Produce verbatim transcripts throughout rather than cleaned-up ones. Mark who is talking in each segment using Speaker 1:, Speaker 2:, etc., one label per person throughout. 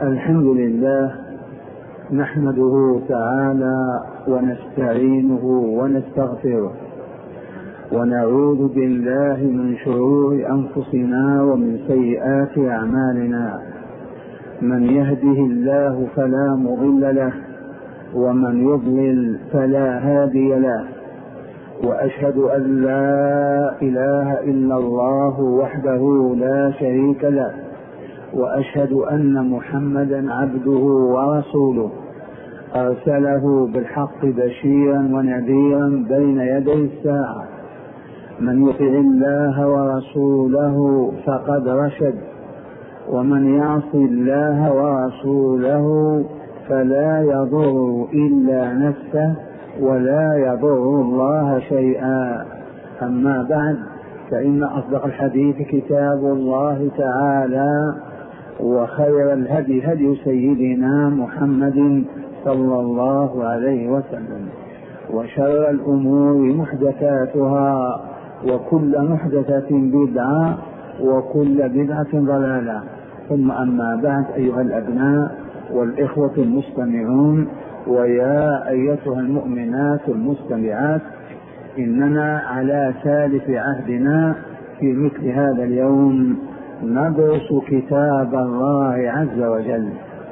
Speaker 1: الحمد لله نحمده تعالى ونستعينه ونستغفره ونعوذ بالله من شرور أنفسنا ومن سيئات أعمالنا. من يهده الله فلا مضل له ومن يضلل فلا هادي له، وأشهد أن لا إله إلا الله وحده لا شريك له، وأشهد أن محمدا عبده ورسوله أرسله بالحق بشيرا ونذيرا بين يدي الساعة. من يطع الله ورسوله فقد رشد، ومن يعص الله ورسوله فلا يضر إلا نفسه ولا يضر الله شيئا. أما بعد، فإن أصدق الحديث كتاب الله تعالى، وخير الهدي هدي سيدنا محمد صلى الله عليه وسلم، وشر الأمور محدثاتها، وكل محدثة بدعة، وكل بدعة ضلالة. ثم أما بعد، أيها الأبناء والإخوة المستمعون، ويا أيتها المؤمنات المستمعات، إننا على ثالث عهدنا في مثل هذا اليوم ندرس كتاب الله عز وجل،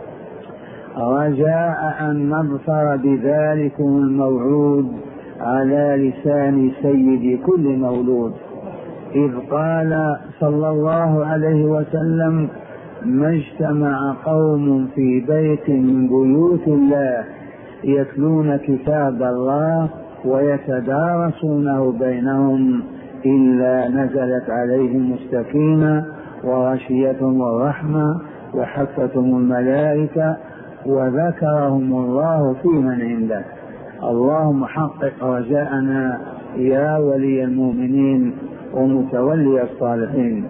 Speaker 1: رجاء أن نظفر بذلكم الموعود على لسان سيد كل مولود، إذ قال صلى الله عليه وسلم: ما اجتمع قوم في بيت من بيوت الله يتلون كتاب الله ويتدارسونه بينهم إلا نزلت عليهم السكينة وغشيتهم الرحمة وحفتهم الملائكة وذكرهم الله في من عنده. اللهم حقق رجاءنا يا ولي المؤمنين ومتولي الصالحين.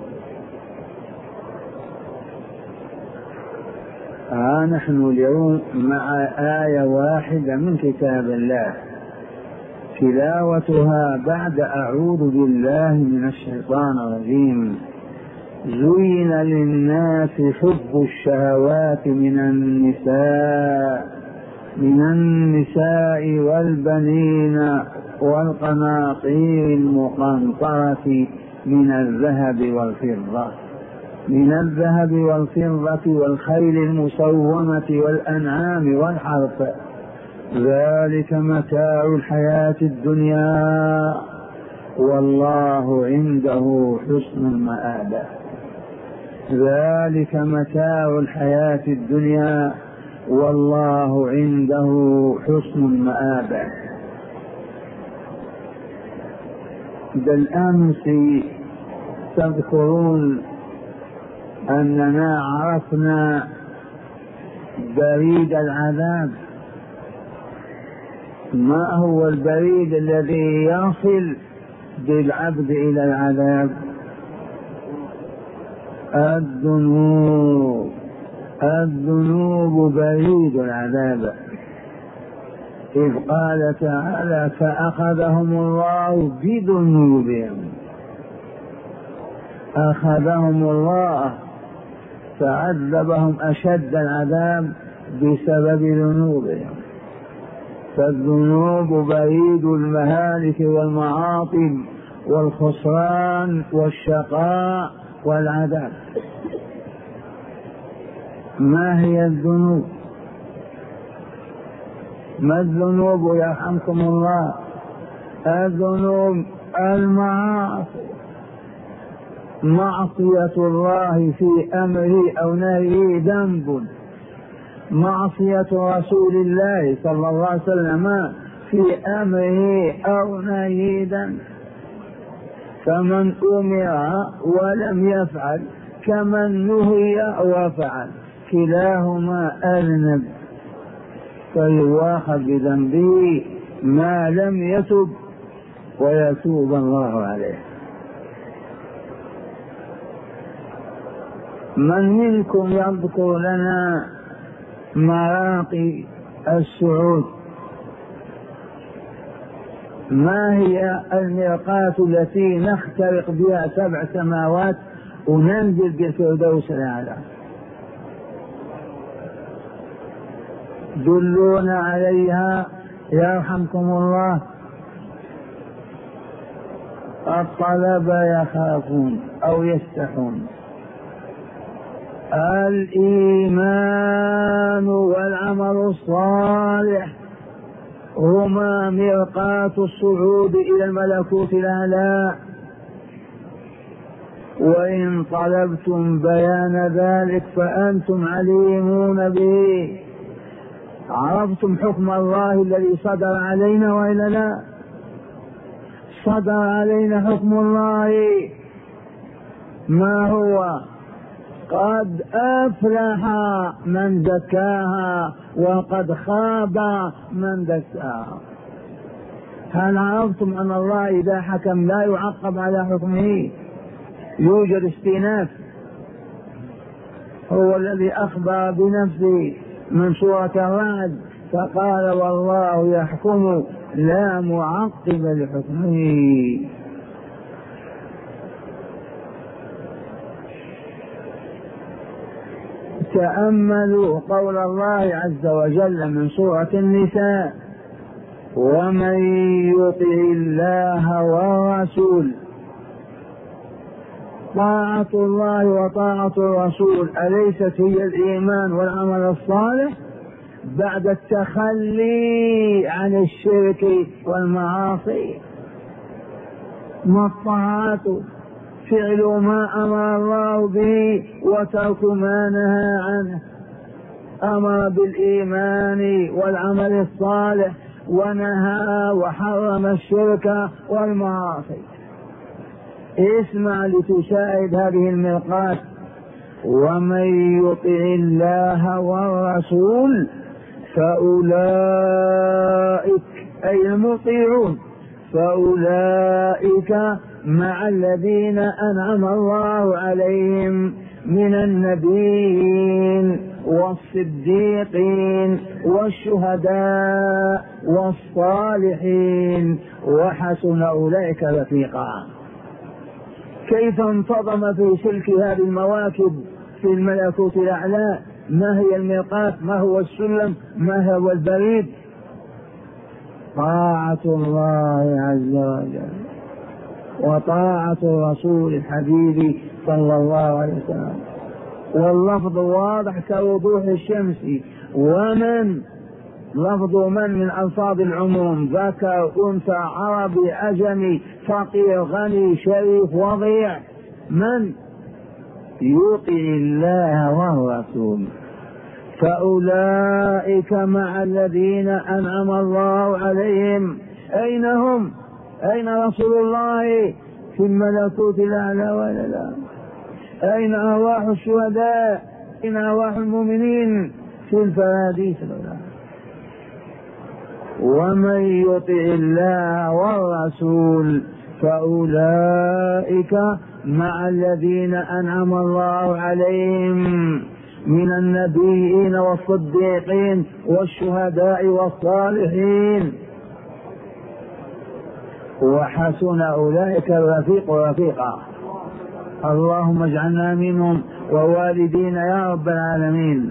Speaker 1: ها نحن اليوم مع آية واحدة من كتاب الله، تلاوتها بعد أعوذ بالله من الشيطان الرجيم. زين للناس حب الشهوات من النساء من النساء والبنين والقناطير المقنطرة من الذهب والفضة من الذهب والفضة والخيل المسومة والأنعام والحرث، ذلك متاع الحياة الدنيا والله عنده حسن المآب. ذلك متاع الحياة الدنيا والله عنده حسن المآب. بالأمس تذكرون أننا عرفنا بريد العذاب. ما هو البريد الذي يصل بالعبد إلى العذاب؟ الذنوب. الذنوب بريد العذاب، إذ قال تعالى: فأخذهم الله بذنوبهم. أخذهم الله فعذبهم أشد العذاب بسبب ذنوبهم. فالذنوب بريد المهالك والمعاطب والخسران والشقاء والعذاب. ما هي الذنوب؟ ما الذنوب يرحمكم الله؟ الذنوب المعاصي، معصية الله في أمره أو نهيه ذنب، معصية رسول الله صلى الله عليه وسلم في أمره أو نهيه ذنب. فمن أمر ولم يفعل كمن نهي وفعل، كلاهما أذنب، فيواخذ بذنبه ما لم يتب ويتوب الله عليه. من منكم يذكر لنا مراقي السعود؟ ما هي الميقات التي نخترق بها سبع سماوات وننزل بالفردوس الأعلى؟ دلون عليها يرحمكم الله. الطلبة يخافون أو يستحون. الإيمان والعمل الصالح هما مرقاة الصعود إلى الملكوت الأعلى، وإن طلبتم بيان ذلك فأنتم عليمون به. عرفتم حكم الله الذي صدر علينا وإلا لا؟ صدر علينا حكم الله، ما هو؟ قد أفلح من زكاها وقد خاب من دساها. هل عرفتم أن الله إذا حكم لا يعقب على حكمه؟ يوجد استئناف. هو الذي أخبر بنفسه من سورة الرعد فقال والله يحكم لا معقب لحكمه. تأملوا قول الله عز وجل من سورة النساء: ومن يطع الله والرسول. طاعة الله وطاعة الرسول أليست هي الإيمان والعمل الصالح بعد التخلي عن الشرك والمعاصي؟ ما الطاعات؟ فعل ما أمر الله به وترك ما نهى عنه. أمر بالإيمان والعمل الصالح ونهى وحرم الشرك والمعاصي. اسمع لتشاهد هذه المرقاة: ومن يطع الله والرسول فأولئك أي المطيعون فأولئك مع الذين أنعم الله عليهم من النبيين والصديقين والشهداء والصالحين وحسن أولئك رفيقا. كيف انتظم في سلك هذه المواكب في الملكوت الأعلى؟ ما هي الميقات؟ ما هو السلم؟ ما هو البريد؟ طاعة الله عز وجل وطاعة الرسول الحبيب صلى الله عليه وسلم. واللفظ واضح كوضوح الشمس. ومن لفظ من من ألفاظ العموم: ذكر أنثى عربي أجمي فقير غني شريف وضيع. من يطع الله والرسول فأولئك مع الذين أنعم الله عليهم. أين هم؟ أين رسول الله؟ في الملكوت الأعلى ولا لا؟ أين أرواح الشهداء؟ أين أرواح المؤمنين؟ في الفراديس ولا؟ ومن يطع الله والرسول فأولئك مع الذين أنعم الله عليهم من النبيين والصديقين والشهداء والصالحين وحسن أولئك الرفيق رفيقا. اللهم اجعلنا منهم ووالدينا يا رب العالمين.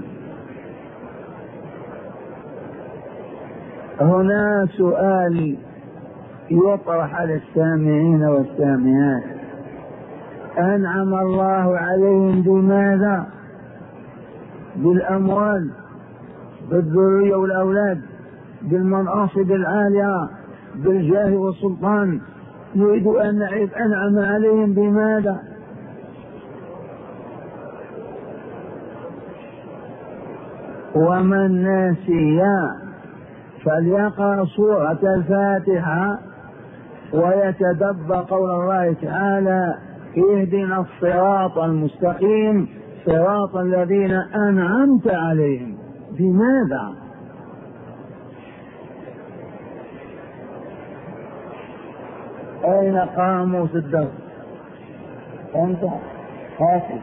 Speaker 1: هنا سؤال يطرح على السامعين والسامعات: أنعم الله عليهم بماذا؟ بالأموال، بالذرية والأولاد، بالمناصب العالية، بالجاه والسلطان. نريد أن نعرف أنعم عليهم بماذا؟ ومن ناسي فليقرأ سورة الفاتحة ويتدبر قول الله تعالى: اهدنا الصراط المستقيم صراط الذين أنعمت عليهم. بماذا؟ أين قاموس الدرس؟ أنت حافظ.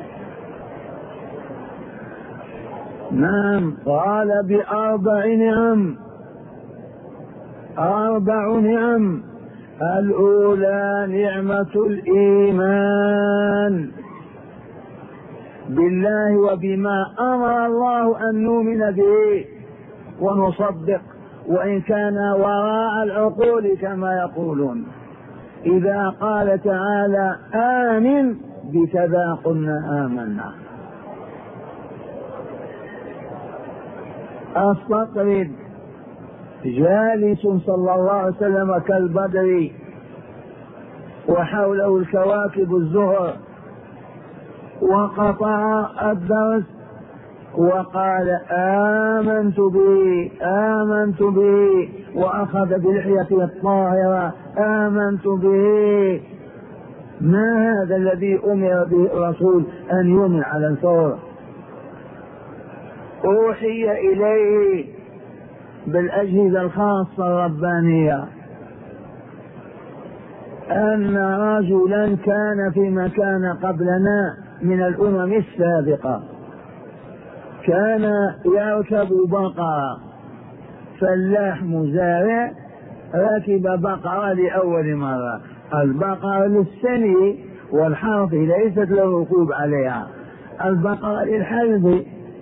Speaker 1: نعم، قال بأربع نعم. أربع نعم. الأولى نعمة الإيمان بالله وبما أمر الله أن نؤمن به ونصدق وإن كان وراء العقول كما يقولون. إذا قال تعالى آمن بكذا قلنا آمنا. أستطرد جالس صلى الله عليه وسلم كالبدر وحوله الكواكب الزهر، وقطع الدرس وقال آمنت به آمنت به، وأخذ بلحيته الطاهرة آمنت به. ما هذا الذي أمر به الرسول أن يؤمن على الفور؟ أوحي إليه بالأجهزة الخاصة الربانية أن رجلا كان في مكان قبلنا من الأمم السابقة كان يركب بقرة، فلاح مزارع ركب بقرة لأول مرة. البقرة للسني والحرث ليست له ركوب عليها، البقرة للحلب.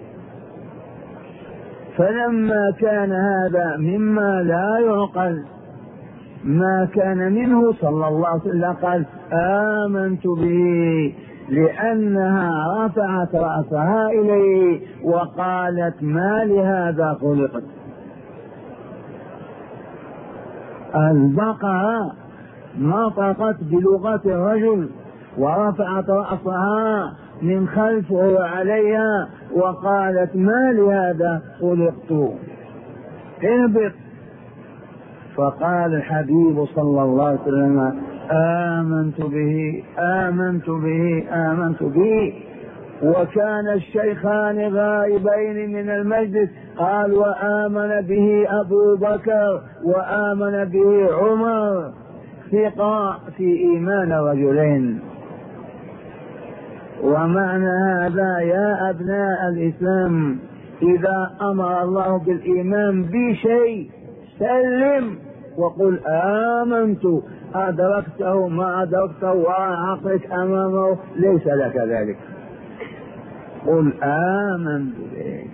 Speaker 1: فلما كان هذا مما لا يعقل ما كان منه صلى الله عليه وسلم قال آمنت به، لأنها رفعت رأسها إليه وقالت ما لهذا خلقت. البقرة نطقت بلغة الرجل ورفعت رأسها من خلفه عليها وقالت ما لهذا خلقت، اهبط. فقال الحبيب صلى الله عليه وسلم آمنت به آمنت به آمنت به. وكان الشيخان غائبين من المجلس، قال وآمن به أبو بكر وآمن به عمر، ثقة في إيمان رجلين. ومعنى هذا يا أبناء الإسلام إذا أمر الله بالإيمان بشيء سلم وقل آمنت، أدركته ما أدركته وعقلك أمامه ليس لك ذلك، قل آمنت به.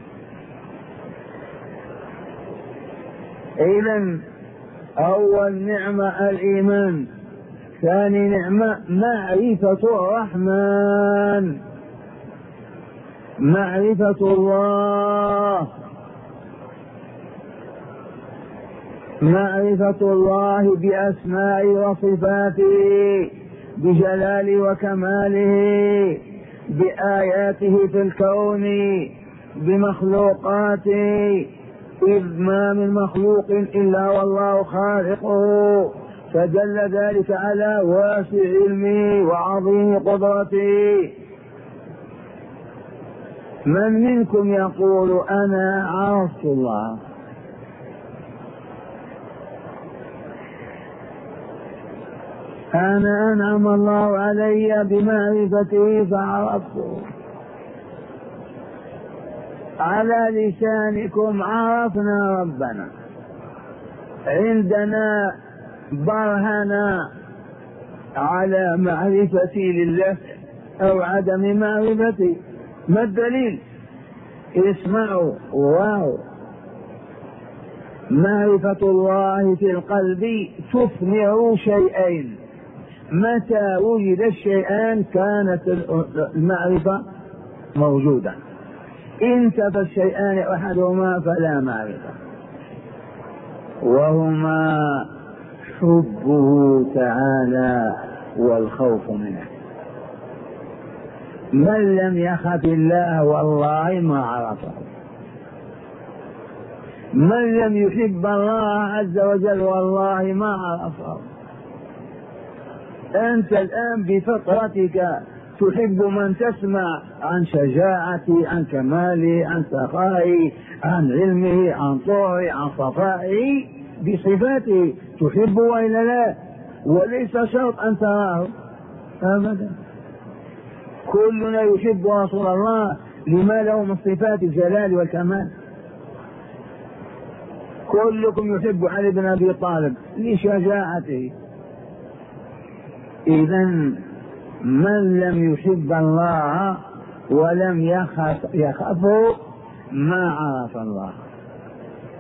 Speaker 1: إذن أول نعمة الإيمان، ثاني نعمة معرفة الرحمن، معرفة الله، معرفة الله بأسماء وصفاته، بجلاله وكماله، بآياته في الكون، بمخلوقاته، إذ ما من مخلوق إلا والله خالقه، فدل ذلك على واسع علمه وعظيم قدرته. من منكم يقول أنا عرفت الله؟ أنا أنعم الله علي بمعرفته فعرفته. على لسانكم عرفنا ربنا، عندنا برهنا على معرفتي لله أو عدم معرفتي. ما الدليل؟ اسمعوا واو. معرفة الله في القلب تثمر شيئين، متى وجد الشيئان كانت المعرفة موجودة، إن تفى الشيئان أحدهما فلا معرفة، وهما حبه تعالى والخوف منه. من لم يخف الله والله ما عرفه، من لم يحب الله عز وجل والله ما عرفه. أنت الآن بفطرتك تحب من تسمع عن شجاعتي، عن كمالي، عن سخائي، عن علمه، عن طوعي، عن صفائه، بصفاته تحب وإلا لا؟ وليس شرط أن تراه أبدا. كلنا يحب رسول الله لما له من صفات الجلال والكمال. كلكم يحب علي بن أبي طالب لشجاعته. إذن من لم يحب الله ولم يخف يخافه ما عرف الله.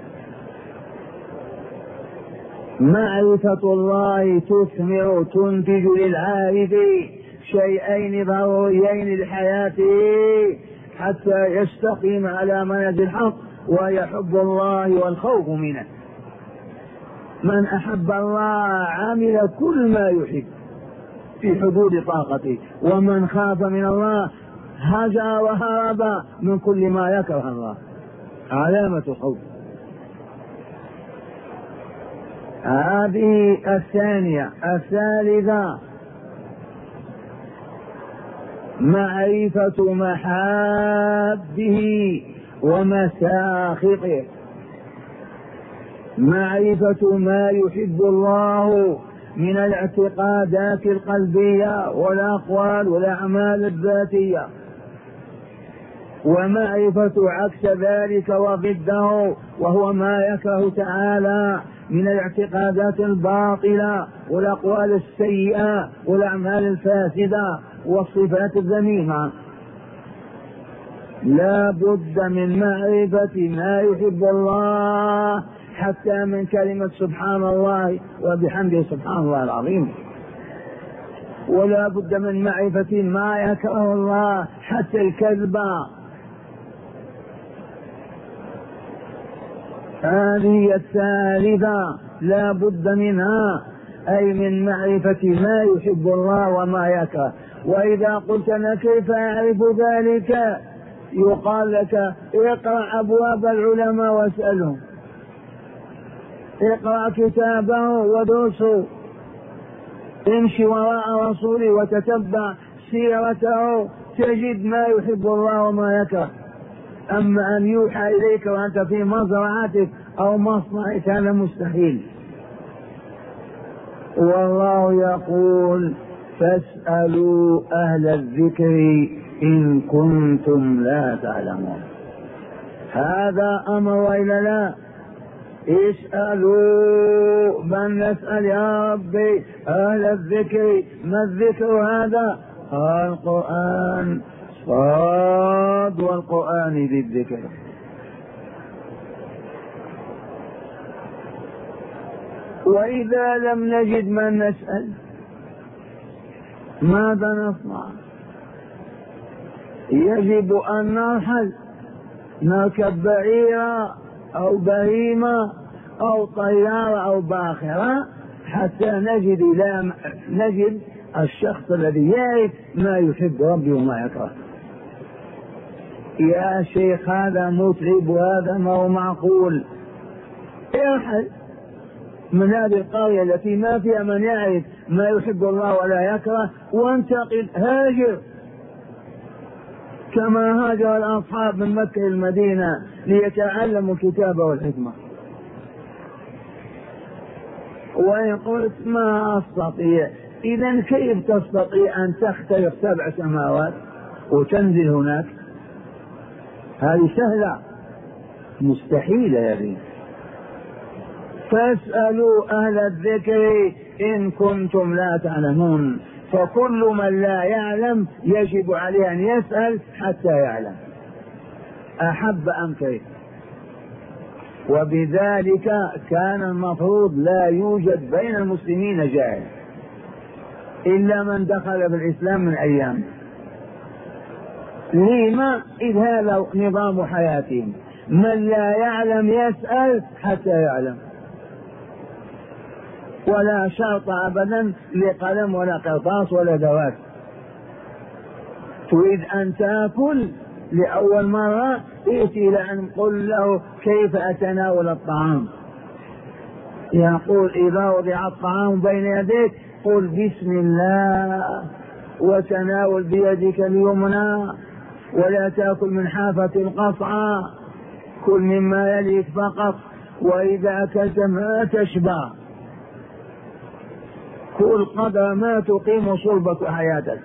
Speaker 1: معرفة الله تثمر تنتج للعارف شيئين ضروريين لحياته حتى يستقيم على منهج الحق، ويحب الله والخوف منه. من أحب الله عمل كل ما يحب في حدود طاقته، ومن خاف من الله هجر وهرب من كل ما يكره الله. علامة الخوف. هذه الثانية. الثالثة معرفة محابه ومساخطه، معرفة ما يحب الله من الاعتقادات القلبية والأقوال والأعمال الذاتية، ومعرفة عكس ذلك وضده وهو ما يكره تعالى من الاعتقادات الباطلة والأقوال السيئة والأعمال الفاسدة والصفات الذميمة. لا بد من معرفة ما يحب الله، حتى من كلمة سبحان الله وبحمده سبحان الله العظيم. ولا بد من معرفة ما يكره الله، حتى الكذب. هذه الثالثة لا بد منها، أي من معرفة ما يحب الله وما يكره. وإذا قلت أنا كيف أعرف ذلك؟ يقال لك اقرأ أبواب العلماء واسألهم، اقرأ كتابه ودرسه، امشي وراء رسوله وتتبع سيرته، تجد ما يحب الله وما يكره. أما أن يوحى إليك وأنت في مزرعتك أو مصنعك هذا مستحيل. والله يقول فاسألوا أهل الذكر إن كنتم لا تعلمون. هذا أمر وإلا لا؟ اسألوا. من نسأل يا ربي؟ أهل الذكر. ما الذكر هذا؟ القرآن. صاد والقرآن ذي الذكر. وإذا لم نجد من نسأل ماذا نصنع؟ يجب أن نرحل، نركب بعيرا أو بهيمة أو طيارة أو باخرة حتى نجد لا نجد الشخص الذي يعرف ما يحب ربي وما يكره. يا شيخ هذا متعب وهذا ما هو معقول. ارحل من هذه القرية التي ما فيها من يعرف ما يحب الله ولا يكره، وانتقل، هاجر كما هاجر الأصحاب من مكة المدينة ليتعلموا الكتاب والحكمة. وإن قلت ما أستطيع، إذن كيف تستطيع أن تخترق سبع سماوات وتنزل هناك؟ هذه سهلة؟ مستحيلة هذه. فاسألوا أهل الذكر إن كنتم لا تعلمون. فكل من لا يعلم يجب عليه أن يسأل حتى يعلم، أحب أم كره. وبذلك كان المفروض لا يوجد بين المسلمين جاهل إلا من دخل بالإسلام من أيام. لما؟ إذ هذا نظام حياتهم. من لا يعلم يسأل حتى يعلم، ولا شرط أبدا لقلم ولا قرطاس ولا دوات. تريد أن تأكل لأول مرة ائتي لأن قل له كيف أتناول الطعام. يقول إذا وضع الطعام بين يديك قل بسم الله وتناول بيدك اليمنى، ولا تأكل من حافة القصعة، كل مما يليك فقط، وإذا أكلت ما تشبع، كل قدر ما تقيم صلبك حياتك.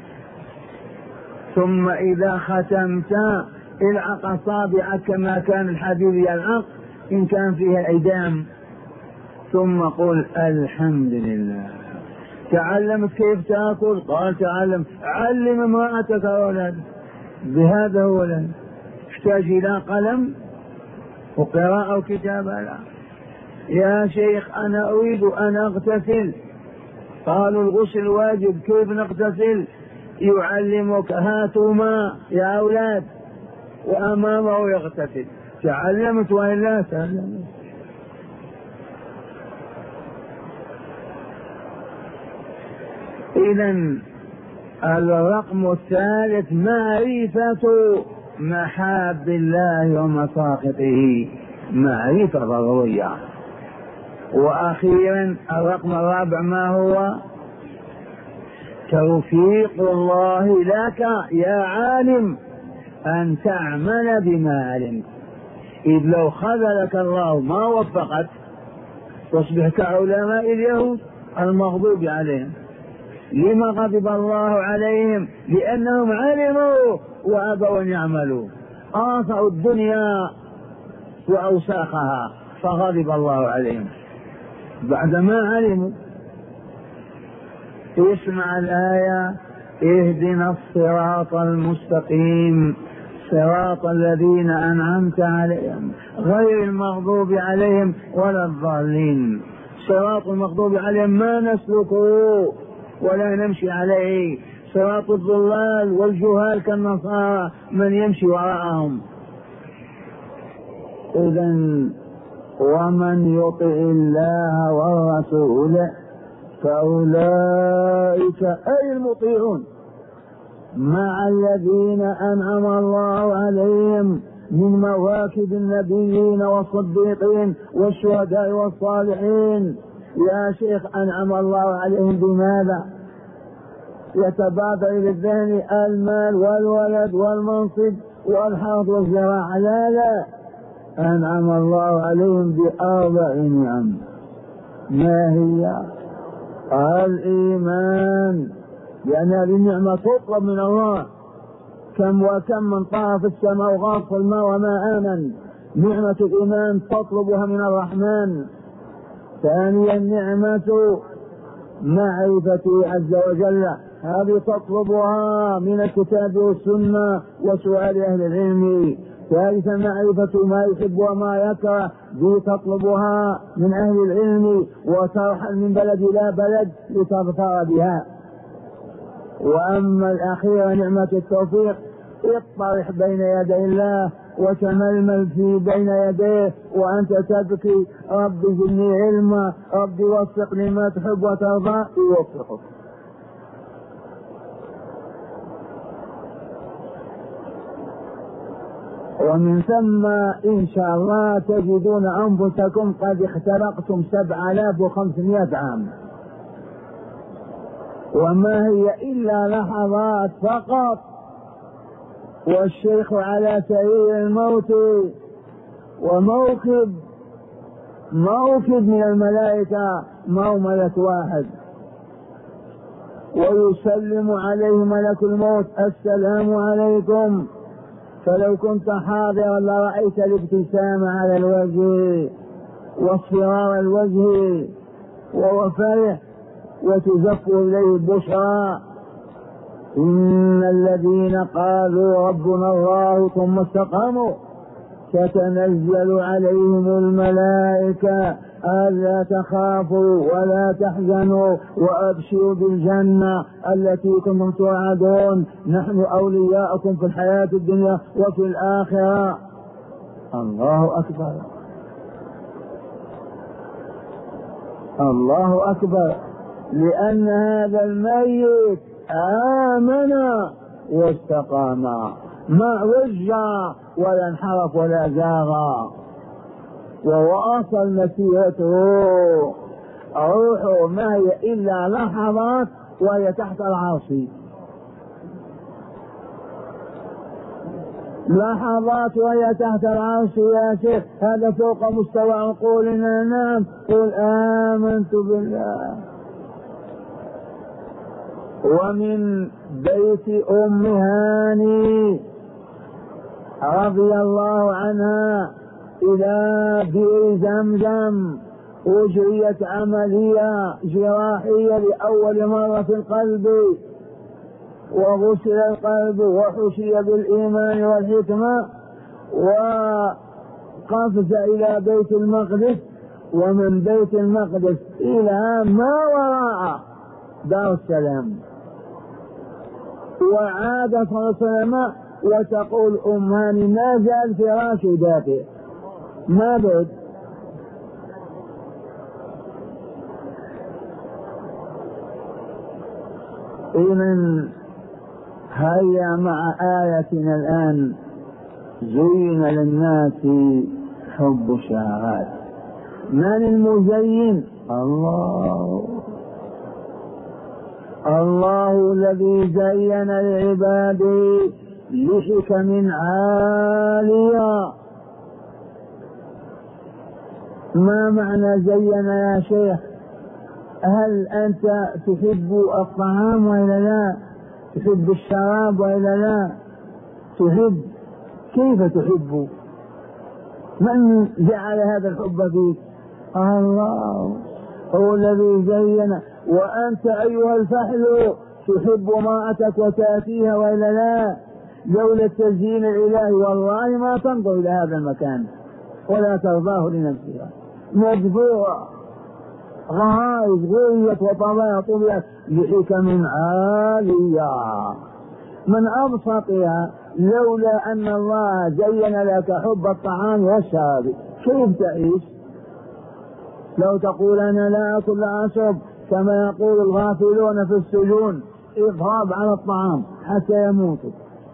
Speaker 1: ثم إذا ختمت العق أصابعك كما كان الحديد يلعق إن كان فيها إدام، ثم قل الحمد لله. تعلمت كيف تأكل؟ قال تعلم. علم امرأتك أولاد بهذا ولد. احتاج إلى قلم وقراءة وكتابة؟ لا. يا شيخ أنا أريد أن أغتسل. قالوا الغسل واجب، كيف نغتسل؟ يعلمك هاتوا ماء يا أولاد، وأمامه يغتسل. تعلمت وإلا تعلمت. إذن الرقم الثالث معرفة محاب الله ومساخطه، معرفة ضرورية. وأخيرا الرقم الرابع ما هو؟ توفيق الله لك يا عالم أن تعمل بما علمت، إذ لو خذلك الله ما وفقت تصبح كعلماء اليهود المغضوب عليهم. لما غضب الله عليهم؟ لأنهم علموا وأبوا أن يعملوا، آثروا الدنيا وأوساخها فغضب الله عليهم بعدما علموا. اسمع الآية: اهدنا الصراط المستقيم صراط الذين أنعمت عليهم غير المغضوب عليهم ولا الضالين. صراط المغضوب عليهم ما نسلكه ولا نمشي عليه، صراط الضلال والجهال كالنصارى من يمشي وراءهم. إذن ومن يطع الله والرسول فأولئك أي المطيعون مع الذين أنعم الله عليهم من مواكب النبيين والصديقين والشهداء والصالحين. يا شيخ أنعم الله عليهم بماذا؟ يتبادر إلى الذهن المال والولد والمنصب والحرث والزراعة. لا لا، أنعم الله عليهم بأربع نعم. ما هي؟ الإيمان، لأن هذه النعمة تطلب من الله. كم وكم من طاف السماء وغاص الماء وما آمن. نعمة الإيمان تطلبها من الرحمن. ثانيا نعمة معرفته عز وجل، هذه تطلبها من الكتاب والسنة وسؤال أهل العلم. ثالثا معرفة ما يحب وما يكره، دي تطلبها من أهل العلم وترحل من بلد إلى بلد لتظفر بها. وأما الأخيرة نعمة التوفيق، اطرح بين يدي الله وتململ في بين يديه وأنت تبكي: رب زدني علما، رب وفقني ما تحب وترضى، يوفقك. ومن ثم إن شاء الله تجدون أنفسكم قد اخترقتم سبع آلاف وخمسمائة عام، وما هي إلا لحظات فقط، والشيخ على سرير الموت، وموكب موكب من الملائكة مو ملك واحد، ويسلم عليه ملك الموت: السلام عليكم. فلو كنت حاضرا لرأيت الابتسامة على الوجه واصفرار الوجه وهو فرح وتزف إليه البشرى. إن الذين قالوا ربنا الله ثم استقاموا تتنزل عليهم الملائكة ألا تخافوا ولا تحزنوا وأبشروا بالجنة التي كنتم توعدون، نحن أولياؤكم في الحياة الدنيا وفي الآخرة. الله أكبر، الله أكبر، لأن هذا الميت آمن واستقام، ما وجه ولا انحرف ولا زاغ، وواصل مسيرته. روحه ما هي إلا لحظات وهي تحت العرش، لحظات وهي تحت العرش. يا شيخ هذا فوق مستوى عقولنا. نعم، قل آمنت بالله. ومن بيت أم هاني رضي الله عنها إلى بئر زمزم أجريت عملية جراحية لأول مرة في القلب، وغسل القلب وحشي بالإيمان والحكمة، وقفز إلى بيت المقدس ومن بيت المقدس إلى ما وراء دار السلام. وعاد صلى الله عليه وسلم وتقول أماني ما زال فراش دافئ ما بد. إذن هيا مع آيتنا الآن. زين للناس حب الشهوات. من المزين؟ الله. الله الذي زين لعباده لحكم عالية. ما معنى زين يا شيخ؟ هل أنت تحب الطعام وإلا لا؟ تحب الشراب وإلا لا؟ تحب؟ كيف تحب؟ من جعل هذا الحب فيك؟ الله هو الذي زين. وأنت أيها الفحل تحب امرأتك وتأتيها وإلا لا؟ لولا التزيين الإلهي والله ما تنظر إلى هذا المكان ولا ترضاه لنفسها. مجبورة غرائز غويت وطبيعة طبيعة لحكم عالية من أبسطها. لولا أن الله زين لك حب الطعام والشراب كيف تعيش؟ لو تقول أنا لا أكل لا أشرب كما يقول الغافلون في السجون إضراب على الطعام حتى يموتوا.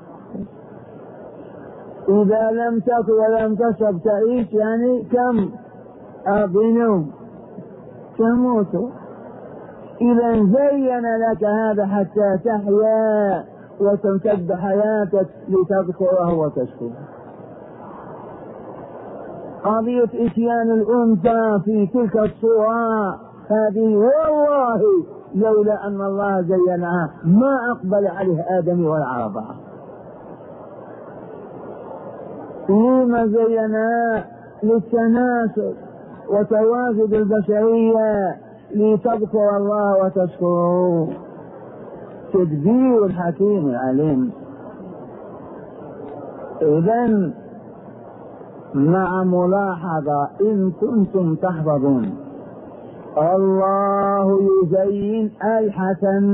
Speaker 1: إذا لم تأكل ولم تشرب تعيش يعني كم؟ أربعين يوم تموت. إذا زين لك هذا حتى تحيا وتمتد حياتك لتذكره وتشكره. قضية إتيان الأنثى في تلك الصورة هذه والله لولا أن الله زينها ما أقبل عليه آدم ولا عرفها. لما زينها؟ للتناسل وتواجد البشرية لتذكر الله وتشكره. تدبير الحكيم العليم. إذن مع ملاحظة إن كنتم تحفظون الله يزين الحسن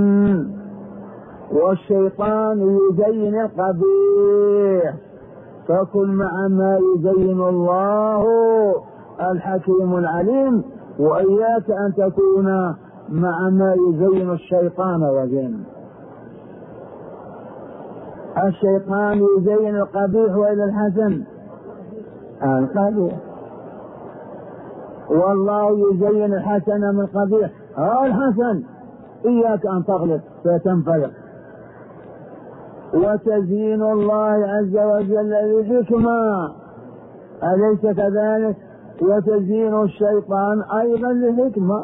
Speaker 1: والشيطان يزين القبيح. فكن مع ما يزين الله الحكيم العليم وإياك أن تكون مع ما يزين الشيطان والجن. الشيطان يزين القبيح وإلى الحسن القبيح، والله يزين الحسن من القبيح الحسن. إياك أن تغلط فتنفلق. وتزيين الله عز وجل للحكمة أليس كذلك؟ وتزيين الشيطان أيضا للحكمة.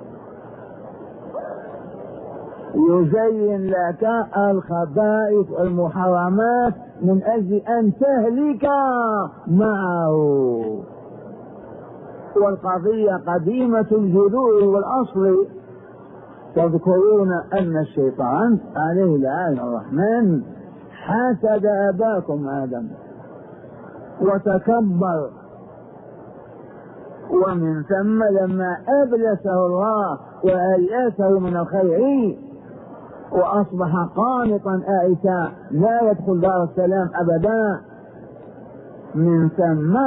Speaker 1: يزين لك الخبائث والمحرمات من أجل أن تهلك معه. والقضية قديمة الجذور والأصل. تذكرون أن الشيطان عليه لعنة الرحمن حسد أباكم آدم وتكبر، ومن ثم لما أبلسه الله وأيأسه من الخير وأصبح قانطا آئسا لا يدخل دار السلام أبدا، من ثم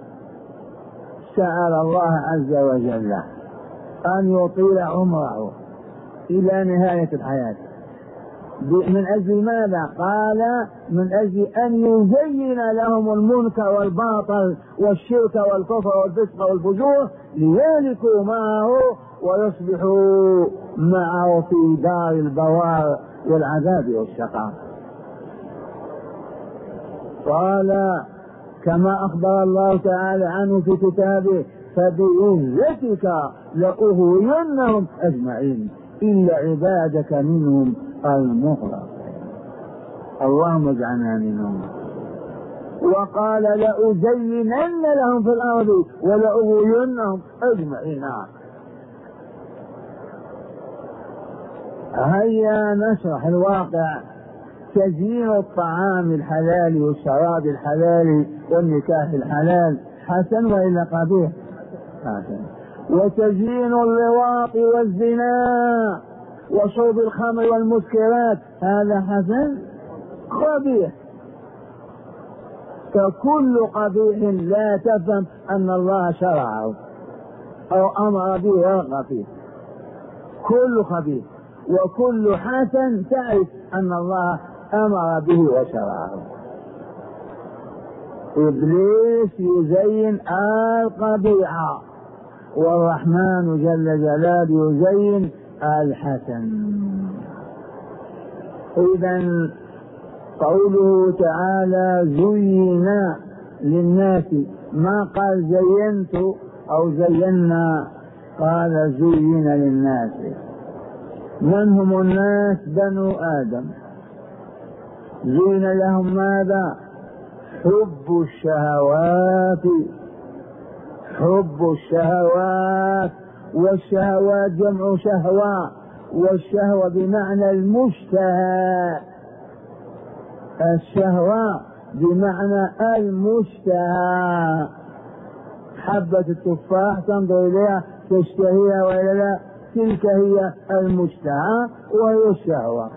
Speaker 1: سأل الله عز وجل أن يطيل عمره إلى نهاية الحياة. من أجل ماذا؟ قال من أجل أن يزين لهم المنكر والباطل والشرك والكفر والفسق والفجور ليهلكوا معه ويصبحوا معه في دار البوار والعذاب والشقاء. قال كما أخبر الله تعالى عنه في كتابه فبعزتك لأغوينهم أجمعين إلا عبادك منهم المخلصين. اللهم اجعلنا منهم. وقال لأزينن لهم في الأرض ولأغوينهم أجمعين. هيا نشرح الواقع. تزيين الطعام الحلال والشراب الحلال والنكاح الحلال حسن وإلا قبيح؟ حسن. وتزيين اللواط والزنا وشرب الخمر والمسكرات هذا حسن قبيح. فكل قبيح لا تفهم أن الله شرعه أو أمر به ورغب فيه، كل خبيث. وكل حسن تعرف أن الله أمر به وشرعه. إبليس يزين القبيح والرحمن جل جلاله يزين الحسن. إذن قوله تعالى زين للناس، ما قال زينت أو زينا، قال زين للناس. من هم الناس؟ بنو آدم. زين لهم ماذا؟ حب الشهوات، حب الشهوات. والشهوات جمع شهوة، والشهوة بمعنى المشتهى، الشهوة بمعنى المشتهى. حبة التفاح تنظر إليها تشتهيها وإلا لا، تلك هي المشتهى وهي الشهوة.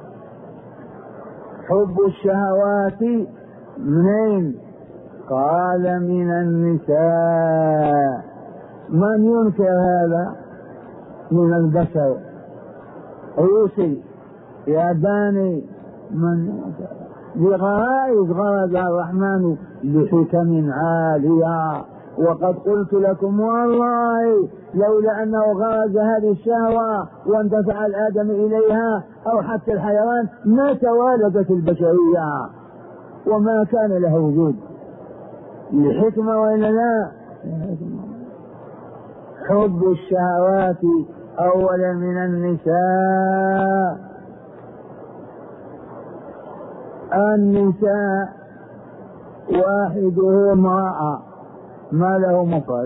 Speaker 1: حب الشهوات منين؟ قال من النساء. من ينكر هذا من البشر؟ عوسي ياباني، من ينكر؟ بغرائز غرز الرحمن لحكم عالية. وقد قلت لكم والله لولا أنه غرز هذه الشهوة واندفع الآدم إليها أو حتى الحيوان ما توالدت البشرية وما كان له وجود، لحكمة وإلا لا. حب الشهوات أولا من النساء. النساء واحده امرأة، ما له مفرد.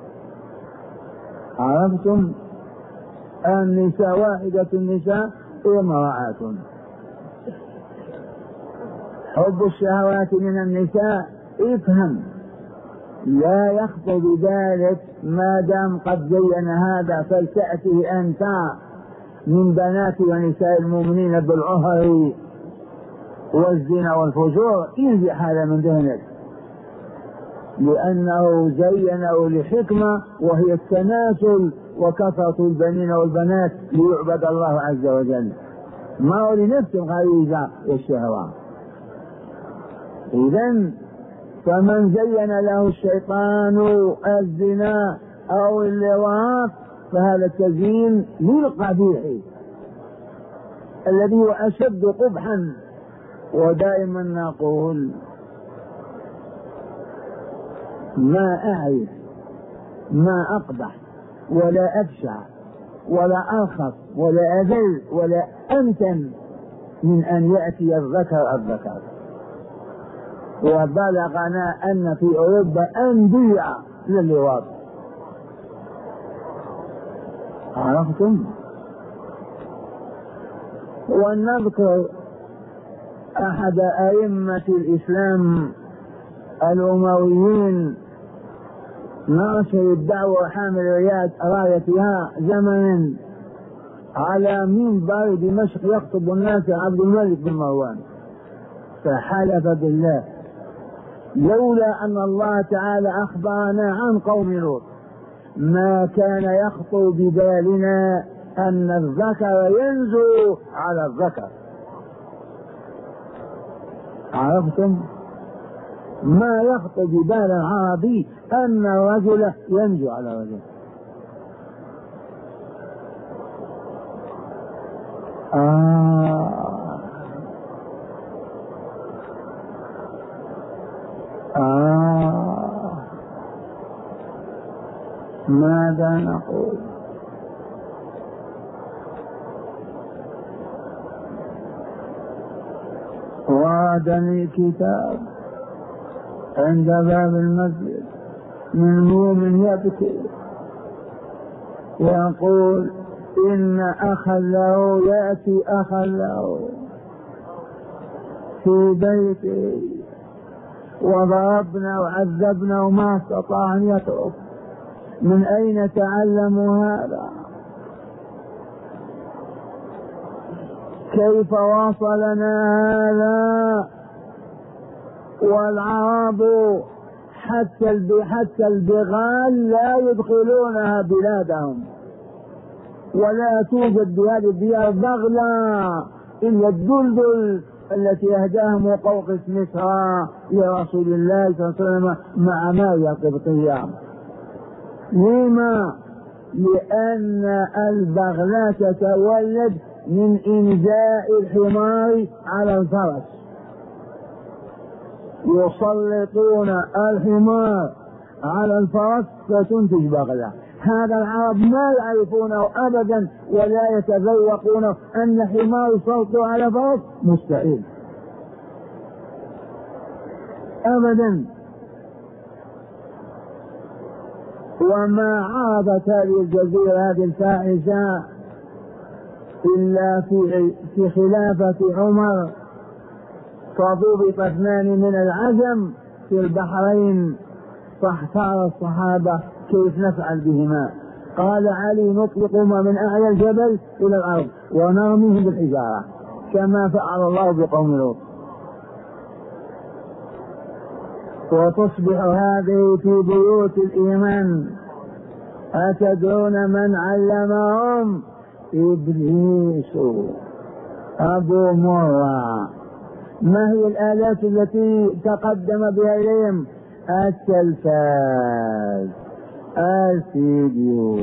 Speaker 1: عرفتم؟ النساء واحدة النساء امرأة. حب الشهوات من النساء، افهم، لا يخطر بذلك ما دام قد زين هذا فلتأتي أنت من بنات ونساء المؤمنين بالعهر والزنا والفجور، انزح هذا من ذهنك، لأنه زينه لحكمة وهي التناسل وكثرة البنين والبنات ليعبد الله عز وجل، ما هو لنفس الغريزة والشهوة. إذن فمن زين له الشيطان الزنا أو اللواط فهذا التزيين للقبيح الذي هو أشد قبحا. ودائما نقول ما أعرف ما أقبح ولا أبشع ولا أرخص ولا أذل ولا أمتن من أن يأتي الذكر الذكر. وبلغنا أن في أوروبا أندية للواط. عرفتم؟ ونذكر أحد أئمة الإسلام الأمويين ناشر الدعوة وحامل رايتها زمنا على منبر دمشق يخطب الناس عبد الملك بن مروان، فحلف بالله لولا أن الله تعالى أخبرنا عن قوم لوط ما كان يخطر ببالنا أن الذكر ينزو على الذكر. عرفتم؟ ما يخطر ببال العربي أن الرجل ينزو على الرجل. آه آه ماذا نقول؟ وعدني كتاب عند باب المسجد من مؤمن يبكي يقول إن أخا له يأتي أخا له في بيته وضربنا وعذبنا وما استطاع أن يترك، من أين تعلموا هذا؟ كيف وصلنا هذا؟ والعرب حتى حتى البغال لا يدخلونها بلادهم، ولا توجد بهذه الديار بغلة إلا الدلدل التي أهداهم مقوقس مصر لرسول الله صلى الله عليه وسلم مع ماريا القبطية. لما؟ لأن البغلة تتولد من إنزاء الحمار على الفرس، يسلطون الحمار على الفرس فتنتج بغلة. هذا العرب ما يعرفونه أبدا ولا يتذوقون أن حمار يسلط على فرس، مستحيل أبدا. وما عرضت هذه الجزيرة هذه الفاحشة إلا في في خلافة عمر، فضبط اثنان من العجم في البحرين، فاحتار الصحابة كيف نفعل بهما. قال علي: نطلقهما من أعلى الجبل إلى الأرض ونرميهم بالحجارة كما فعل الله بقوم لوط. وتصبح هذه في بيوت الإيمان. أتدرون من علمهم؟ إبليس أبو مرة. ما هي الآلات التي تقدم بها إليهم؟ التلفاز، الفيديو،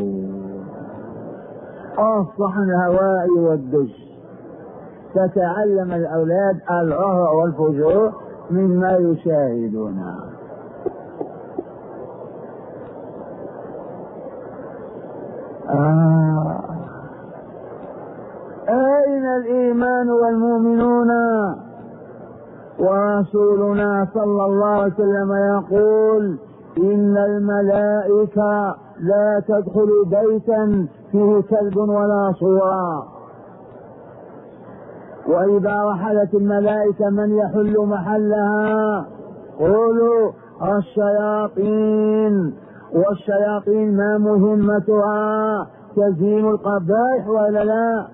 Speaker 1: الصحن الهوائي والدش. تتعلم الأولاد العهر والفجور مما يشاهدون. آه. أين الإيمان والمؤمنون؟ ورسولنا صلى الله عليه وسلم يقول: إن الملائكة لا تدخل بيتا فيه كلب ولا صورة. وإذا رحلت الملائكة من يحل محلها؟ قولوا الشياطين. والشياطين ما مهمتها؟ تزيين القبائح ولا لا؟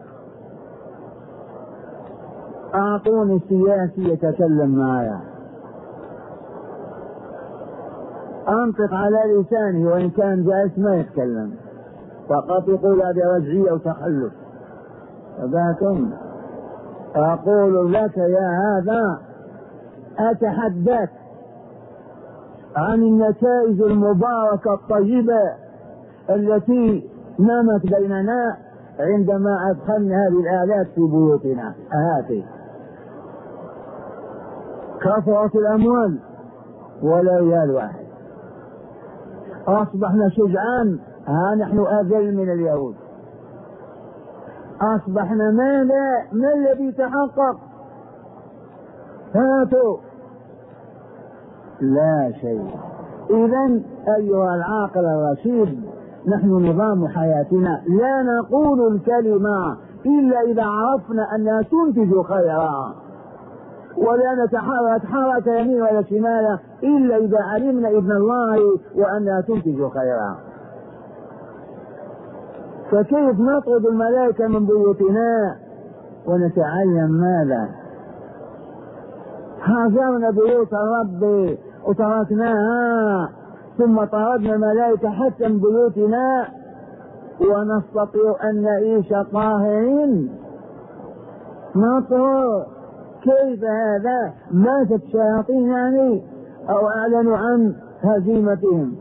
Speaker 1: أعطوني سياسي يتكلم معايا، أنطق على لسانه وإن كان جالس ما يتكلم، فقط يقول هذه رجعية وتخلف. فباكم أقول لك يا هذا، أتحدث عن النتائج المباركة الطيبة التي نمت بيننا عندما أدخلنا هذه الآلات في بيوتنا. هاتي كثرت الأموال ولا ريال واحد، أصبحنا شجعان، ها نحن أذل من اليهود. أصبحنا ماذا؟ ما الذي تحقق؟ هاتوا لا شيء. إذن أيها العاقل الرشيد، نحن نظام حياتنا لا نقول الكلمة إلا إذا عرفنا أنها تنتج خيرا، ولا نتحرك حركة يمين ولا شمال إلا إذا علمنا إذن الله وأنها تنتج خيرا. فكيف نطرد الملائكة من بيوتنا ونتعلم ماذا؟ هاجرنا بيوت الرب وتركناها، ثم طردنا الملائكة حتى من بيوتنا، ونستطيع أن نعيش طاهرين نطهر. كيف هذا؟ ماتت الشياطين يعني أو أعلنوا عن هزيمتهم.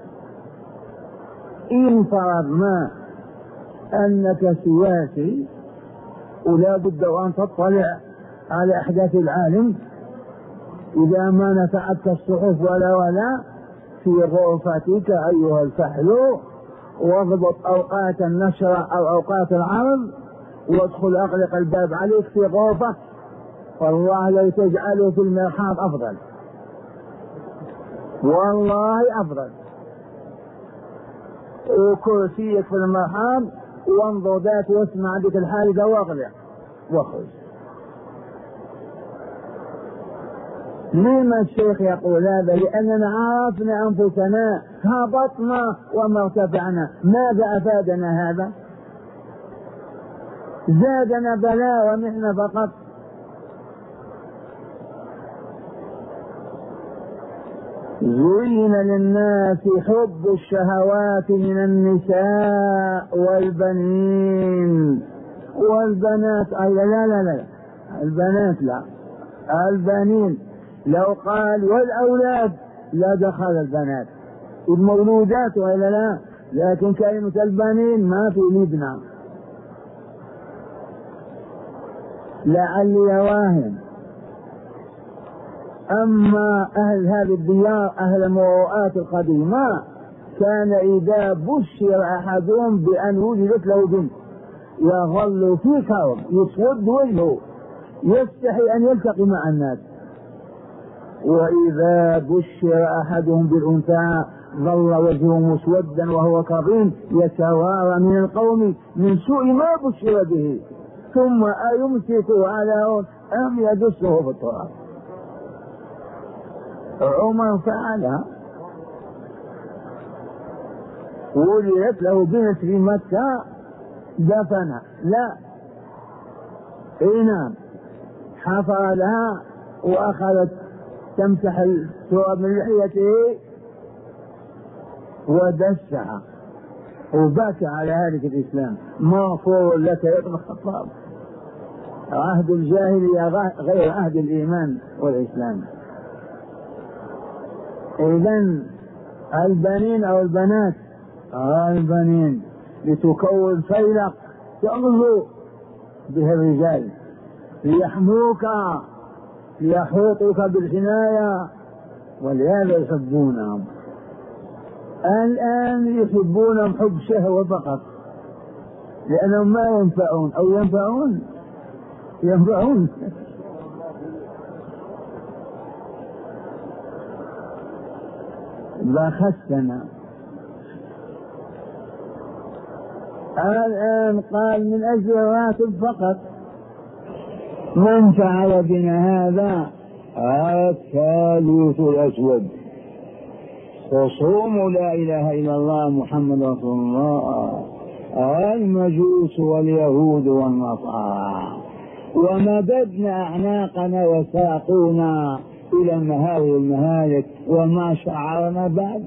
Speaker 1: إن فرضنا أنك سياسي ولا بد أن تطلع على أحداث العالم، إذا ما نفعتك الصحف ولا ولا في غرفتك أيها الفحل، واضبط أوقات النشر أو أوقات العرض، وادخل أغلق الباب عليك في غرفة، والله لو تجعله في المرحاض أفضل، والله أفضل. وكرسيك في المرحاض وانظر ذات واسمع عندك الحالقة واغلق واخرج. لما الشيخ يقول هذا؟ لأننا عرفنا أنفسنا، هبطنا وما ارتفعنا. ماذا أفادنا هذا؟ زادنا بلاء ونحن فقط. زين للناس حب الشهوات من النساء والبنين والبنات. أي لا لا لا البنات لا، البنين. لو قال والأولاد لا دخل البنات، المولودات وإلا لا، لكن كلمة البنين ما في لبنى. لعلي واهم. أما أهل هذه الديار أهل المروءات القديمة كان إذا بشر أحدهم بأن وجدت له بنت يظل في كرب يسود وجهه يستحي أن يلتقي مع الناس، وإذا بشر أحدهم بالأنثى ظل وجهه مسودا وهو كظيم يتوارى من القوم من سوء ما بشر به، ثم أيمسكه على هون أم يدسه في التراب. عمر فعلها، ولدت له بنت في مكة دفنها، لا اي نعم، حفر لها واخذت تمسح التراب من لحيته ودسها وبكى على هذه الاسلام. مغفور لك يا ابن الخطاب، عهد الجاهلية غير عهد الايمان والاسلام. اذن البنين او البنات، البنين لتكون فيلق تغزو به الرجال ليحموك ليحوطوك بالحماية، ولهذا يحبونهم. الآن يحبونهم حب شهوة فقط، لأنهم ما ينفعون أو ينفعون ينفعون بخسنا. الآن قال من أجل الراتب فقط. من فعل بنا هذا الثالوث الأسود، خصوم لا إله إلا الله محمد رسول الله، المجوس واليهود والنصارى، ومددنا أعناقنا وساقونا إلى المهاوي المهالك وما شعرنا بعد.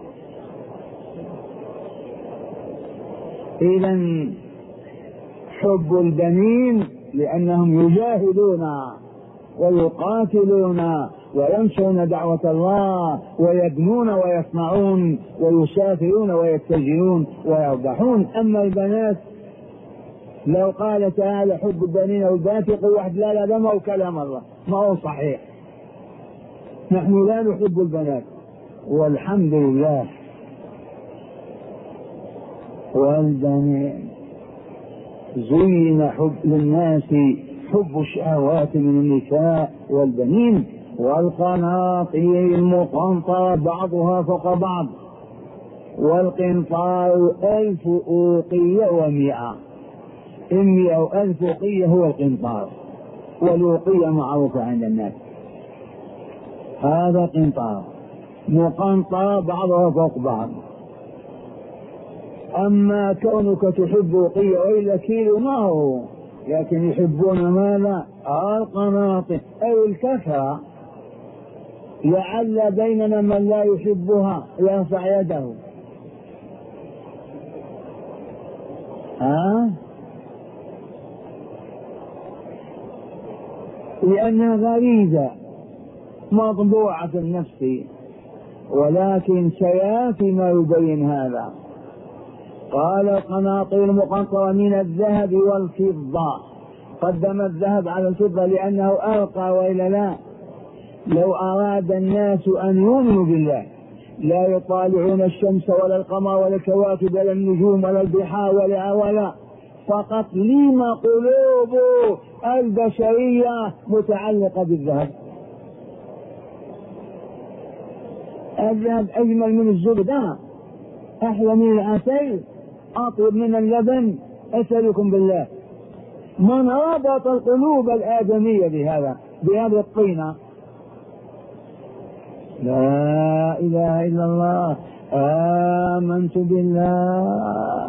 Speaker 1: إذن حب البنين لأنهم يجاهدون ويقاتلون وينشرون دعوة الله ويبنون ويصنعون ويسافرون ويتجهون ويربحون. أما البنات لو قال تعالى حب البنين والبنات يقول واحد لا لا ده ما هو كلام الله، ما هو صحيح، نحن لا نحب البنات والحمد لله. والبنين زين حب للناس حب الشهوات من النساء والبنين والقناطير المقنطرة بعضها فوق بعض، والقنطار ألف أوقية ومئة، مئة وألف أوقية هو القنطار، والأوقية معروفة عند الناس. هذا قنطار مقنطرة بعضها فوق بعض. أما كونك تحب أوقية وإلا كيلو ما هو، لكن يحبون ماذا؟ القناطر أو الكثرة. لعل بيننا من لا يحبها يرفع يده. ها؟ لأنها غريزة مطبوعة في النفس، ولكن سيأتي ما يبين هذا. قال القناطير المقنطرة من الذهب والفضة، قدم الذهب على الفضة لأنه أرقى وإلا لا. لو أراد الناس أن يؤمنوا بالله لا يطالعون الشمس ولا القمر ولا الكواكب ولا النجوم ولا البحار ولا ولا فقط لما قلوب البشرية متعلقة بالذهب. الذهب أجمل من الزبدة، أحلى من العسل، أطيب من اللبن. أسألكم بالله من ربط القلوب الآدمية بهذا بهذه الطينة؟ لا إله إلا الله، آمنت بالله.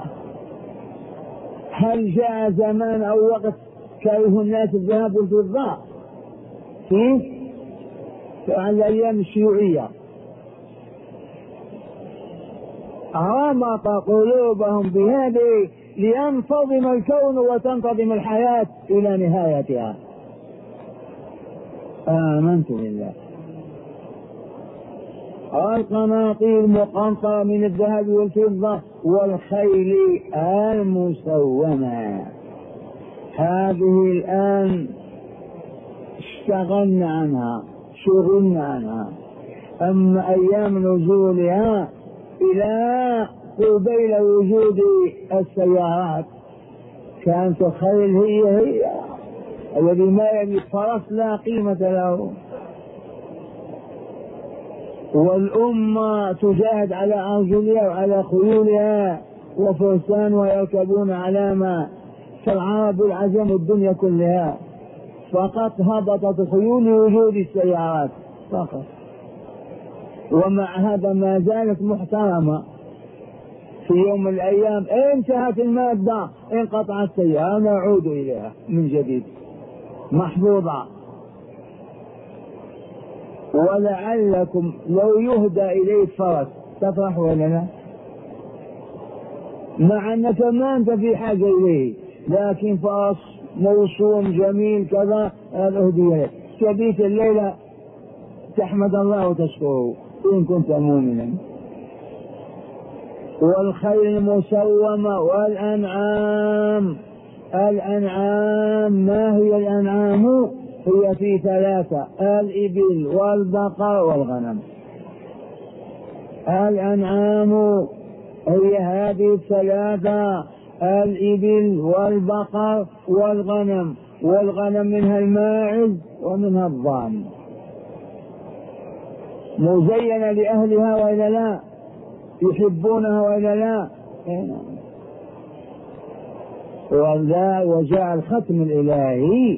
Speaker 1: هل جاء زمان أو وقت كره الناس الذهب والفضة فيه على الأيام الشيوعية؟ رمط قلوبهم بهذه لينتظم الكون وتنتظم الحياة إلى نهايتها. آمنت بالله. القناطير المقنطرة من الذهب والفضة والخيل المسومة، هذه الآن اشتغلنا عنها، شغلنا عنها. أما أيام نزولها إلى قبيل وجود السيارات كانت الخيل هي هي الذي ما يلي الفرس لا قيمة له، والأمة تجاهد على أرجلها وعلى خيولها وفرسان ويركبون على ما كالعرب والعجم الدنيا كلها، فقط هبطت الخيول لوجود السيارات فقط. ومع هذا ما زالت محترمة. في يوم من الأيام انتهت المادة انقطعت السيارة نعود إليها من جديد محفوظة. ولعلكم لو يهدى إليك فرس تفرح ولا لا؟ مع أنك ما أنت في حاجة إليه، لكن فرس موسوم جميل كذا هذا هدية لك، تبيت الليلة تحمد الله وتشكره إن كنت مؤمنا. والخيل المسومة والأنعام. الأنعام ما هي الأنعام؟ هي في ثلاثة: الإبل والبقر والغنم. الأنعام هي هذه الثلاثة: الإبل والبقر والغنم. والغنم منها الماعز ومنها الضان، مزينة لأهلها وإلا لا؟ يحبونها وإلا لا؟ ولا وجاء الختم الإلهي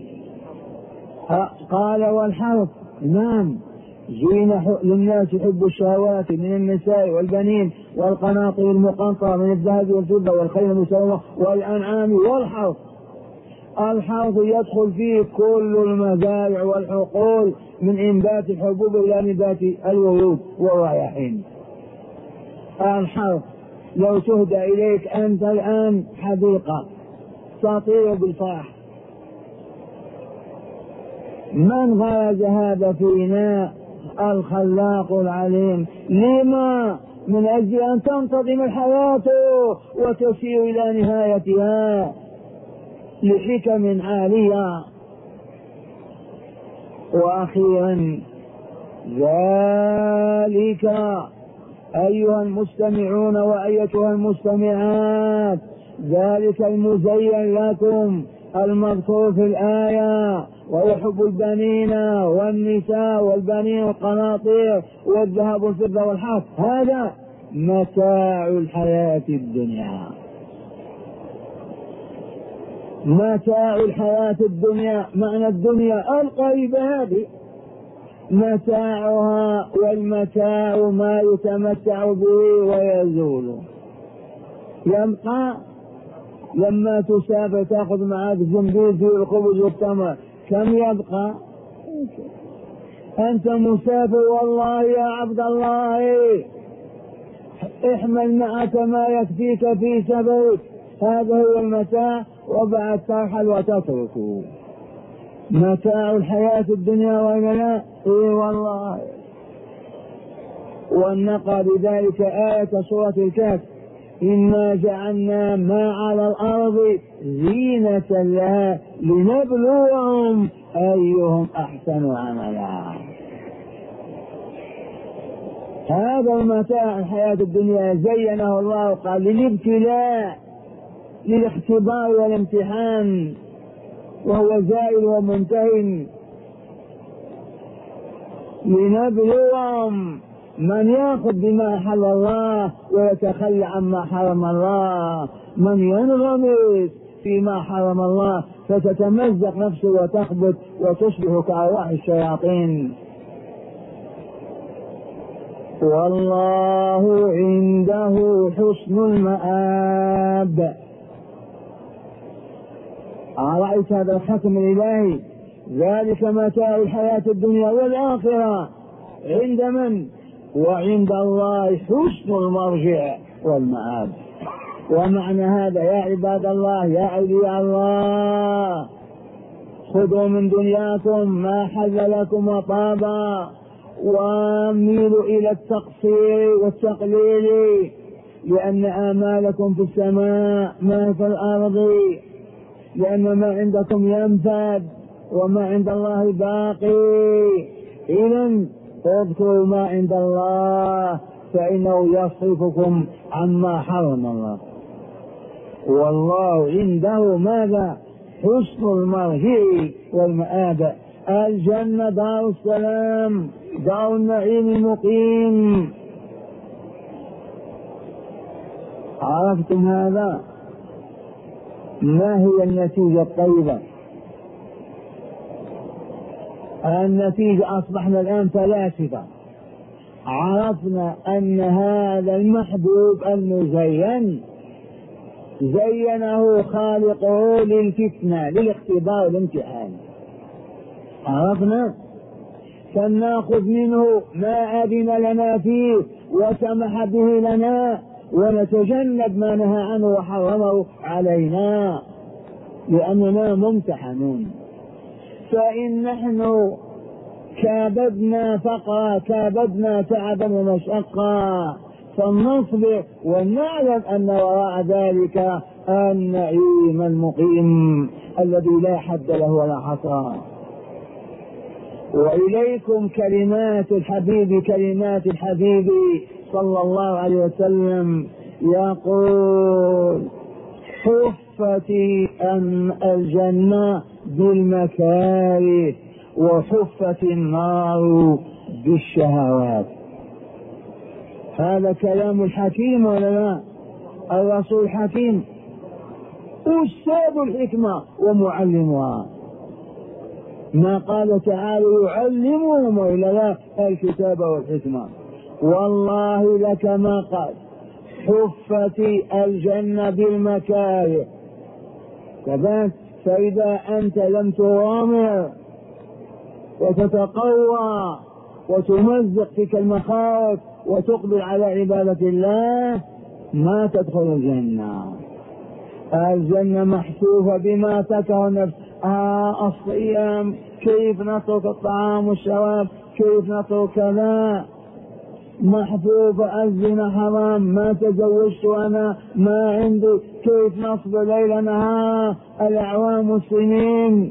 Speaker 1: قال والحرث. نعم، زين للناس يحب الشهوات من النساء والبنين والقناطير المقنطرة من الذهب والفضة والخيل المسومة والأنعام والحرث. الحرث يدخل فيه كل المزارع والحقول من إنبات الحبوب إلى نبات الورود والرياحين. الحرث لو تهدى إليك أنت الآن حديقة تطير بالفرح، من غرز هذا فينا؟ الخلاق العليم. لما؟ من أجل أن تنتظم الحياة وتسير إلى نهايتها لحكم عالية. وأخيرا ذلك أيها المستمعون وأيتها المستمعات، ذلك المزين لكم المذكور في الآية: ويحب البنين والنساء والبنين والقناطير والذهب والفضة والحرث، هذا متاع الحياة الدنيا. متاع الحياة الدنيا، معنى الدنيا القريبة هذه متاعها، والمتاع ما يتمتع به ويزول. يبقى لما تسافر تأخذ معك زنبيل في الخبز والتمر كم يبقى؟ أنت مسافر والله يا عبد الله، احمل معك ما يكفيك في سفرك، هذا هو المتاع، وبعد ترحل وتتركه. متاع الحياة الدنيا وإلا لا؟ إيه والله. ونقى بذلك آية سورة الكهف: إنا جعلنا ما على الأرض زينة لها لنبلوهم أيهم أحسن عملا. هذا المتاع الحياة الدنيا زينه الله قال للابتلاء، للاختبار والامتحان، وهو زائل ومنتهي. لنبلوهم، من يأخذ بما حل الله ويتخلى عما حرم الله، من ينغمس فيما حرم الله فتتمزق نفسه وتخبط وتصبح كأرواح الشياطين. والله عنده حسن المآب. أرأيت هذا الختم الإلهي؟ ذلك متاع الحياة الدنيا والآخرة عند من؟ وعند الله حسن المرجع والمآب. ومعنى هذا يا عباد الله، يا أولياء الله، خذوا من دنياكم ما حل لكم وطابا، وميلوا إلى التقصير والتقليل، لأن آمالكم في السماء ما في الأرض، لأن ما عندكم ينفد وما عند الله باقي. إذن اذكروا ما عند الله فإنه يصرفكم عما حرم الله. والله عنده ماذا؟ حسن المرجع والمآب. الجنة دار السلام، دار النعيم المقيم. عرفتم هذا؟ ما هي النتيجة الطيبة؟ النتيجة أصبحنا الآن فلاسفة. عرفنا أن هذا المحبوب المزين زينه خالقه للفتنة، للاختبار والامتحان. عرفنا، فلنأخذ منه ما أذن لنا فيه وسمح به لنا، ونتجنب ما نهى عنه وحرمه علينا، لأننا ممتحنون. فإن نحن كابدنا فقرا، كابدنا تعبا ومشقا، فلنصبر ونعلم أن وراء ذلك النعيم المقيم الذي لا حد له ولا حصر. وإليكم كلمات الحبيب، كلمات الحبيب صلى الله عليه وسلم، يقول: حفت أن الجنة بالمكاره وحفت النار بالشهوات. هذا كلام الحكيم ولا لا؟ الرسول الحكيم أستاذ الحكمة ومعلمها. ما قال تعالى يعلمهم وإلا لا الكتاب والحكمة. والله لك ما قال: حفت الجنة بالمكاره. كذلك فإذا أنت لم تغامر وتتقوى وتمزق فيك المخاوف وتقبل على عبادة الله ما تدخل الجنة. الجنة محفوفة بما تكره النفس. آه الصيام، كيف نترك الطعام والشراب، كيف نترك كذا. محفوفة الزنا حرام، ما تزوجت أنا، ما عندي، كيف نصبر ليل نهار الأعوام والسنين.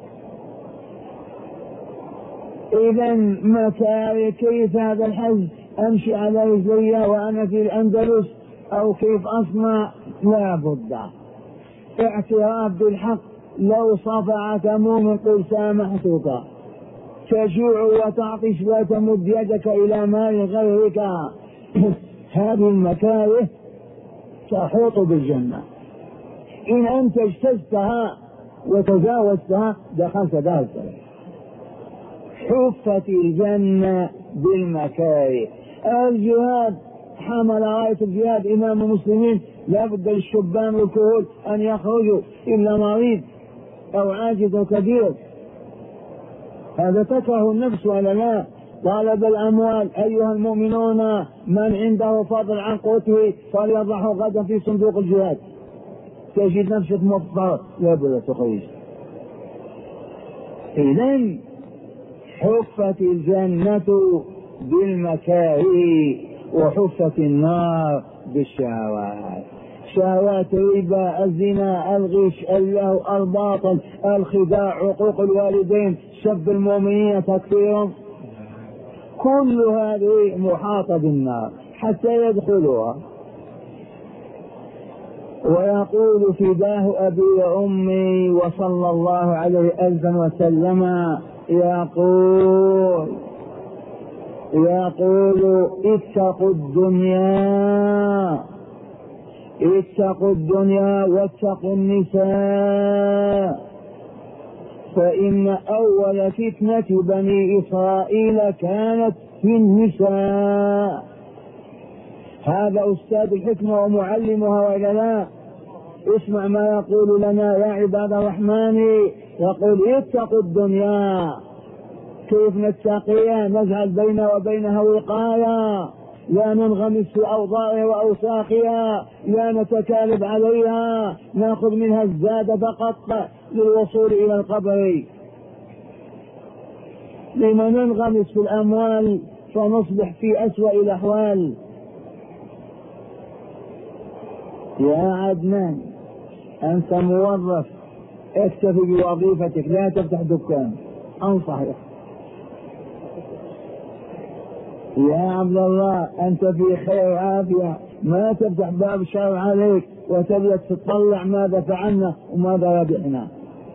Speaker 1: إذا مكاره، كيف هذا الحج أمشي على رجلي وأنا في الأندلس، أو كيف أصنع؟ لا بد اعتراف بالحق. لو صفعك مؤمن قل سامحتك. تجوع وتعطش لا تمد يدك إلى مال غيرك. هذه المكاره تحوط بالجنة. إن أنت اجتزتها وتجاوزتها دخلت دار السلام. حفت الجنة بالمكاره. الجهاد، حمل راية الجهاد إمام المسلمين: لا بد للشبان والكهول أن يخرجوا إلا مريض أو عاجز أو كبير. هذا تكره النفس ولا لا؟ طالب الأموال: أيها المؤمنون من عنده فضل عن قوته فليضعه غدا في صندوق الجهاد. تجد نفسك مضطر لا بد تخرج. إذن حفت الجنة بالمكاره وحفت النار بالشهوات. شهوات الربا، الزنا، الغش، اللهو، الباطل، الخداع، عقوق الوالدين، سب المؤمنين، تكفيرهم، كل هذه محاطة بالنار حتى يدخلوها. ويقول فداه أبي وأمي وصلى الله عليه ألفا وسلم، يقول يقول اتقوا الدنيا، اتقوا الدنيا واتقوا النساء، فإن أول فتنة بني إسرائيل كانت في النساء. هذا أستاذ الحكمة ومعلمها وإلا لا؟ اسمع ما يقول لنا يا عباد الرحمن، يقول اتقوا الدنيا. كيف نتقيها؟ نجعل بيننا وبينها وقاية، لا ننغمس في أوضاعها وأوساخها، لا نتكالب عليها، نأخذ منها الزاد فقط للوصول إلى القبر. لما ننغمس في الأموال فنصبح في أسوأ الأحوال. يا عدنان أنت موظف، اكتفي بوظيفتك، لا تفتح دكان، أنصحك. يا عبد الله أنت في خير وعافية، ما تفتح باب الشر عليك وتبدأ تطلع ماذا فعلنا وماذا ربحنا.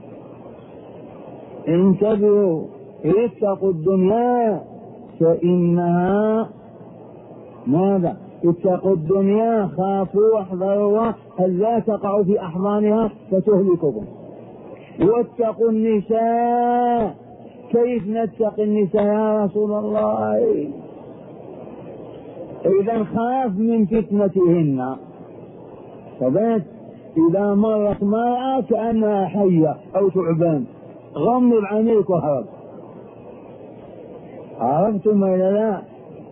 Speaker 1: انتبهوا، اتقوا الدنيا فإنها ماذا؟ اتقوا الدنيا، خافوا واحذروا أن لا تقعوا في أحضانها فتهلككم. واتقوا النساء. كيف نتقي النساء يا رسول الله؟ إذا خاف من فتنتهن. فبات إذا مرت مرأة كأنها حية أو ثعبان، غمض عينيك وهرب. عرفتم ولا لا؟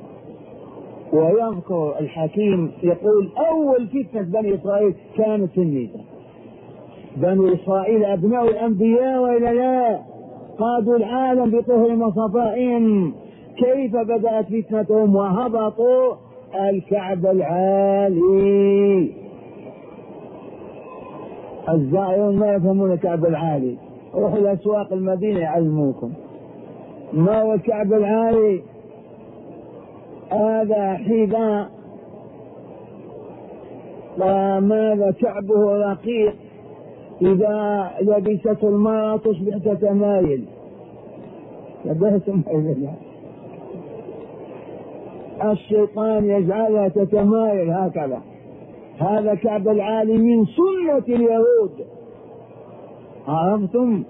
Speaker 1: ويذكر الحكيم يقول أول فتنة بني إسرائيل كانت في النساء. بني إسرائيل أبناء الأنبياء وإلا لا؟ قادوا العالم بطهرهم وصفائهم. كيف بدأت فتنتهم؟ وهبطوا الكعب العالي. الزائرون ما يفهمون الكعب العالي، روحوا لأسواق المدينة يعلموكم ما هو الكعب العالي. هذا حذاء وماذا كعبه رقيق، إذا لبسته المرأة تصبح تتمايل. لبستم إلى الشيطان يجعلها تتمايل هكذا. هذا كعب العالي من سنة اليهود. عرفتم؟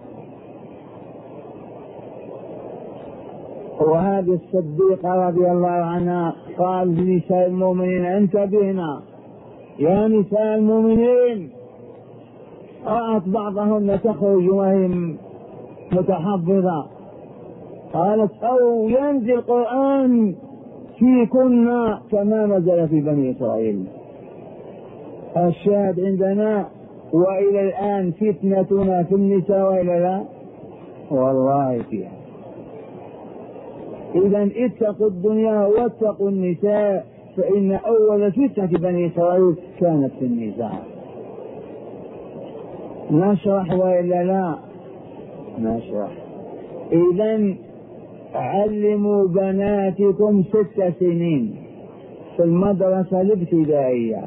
Speaker 1: وهذه الصديقة رضي الله عنها قال لنساء المؤمنين انتبهنا يا نساء المؤمنين. رأت بعضهن تخرج وهي متحفظة، قالت أو ينزل القرآن فيكن كما نزل في بني إسرائيل. الشاهد عندنا وإلى الآن فتنتنا في النساء وإلى لا؟ والله فيها. إذا اتقوا الدنيا واتقوا النساء، فإن أول فتنة بني إسرائيل كانت في النساء. نشرح وإلا لا؟ نشرح. إذا علموا بناتكم ست سنين في المدرسة الابتدائية،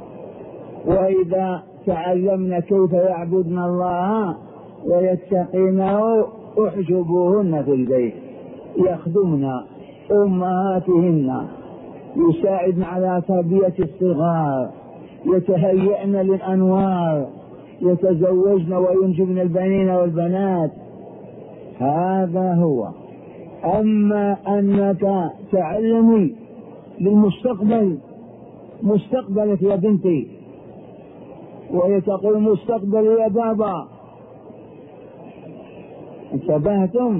Speaker 1: وإذا تعلمن كيف يعبدن الله ويتقينه احجبوهن في البيت، يخدمن أمهاتهن، يساعدن على تربية الصغار، يتهيئن للأنوار، يتزوجن وينجبن البنين والبنات. هذا هو. أما أنك تعلمي للمستقبل، مستقبلك يا بنتي، وهي تقول مستقبل يا بابا. انتبهتم؟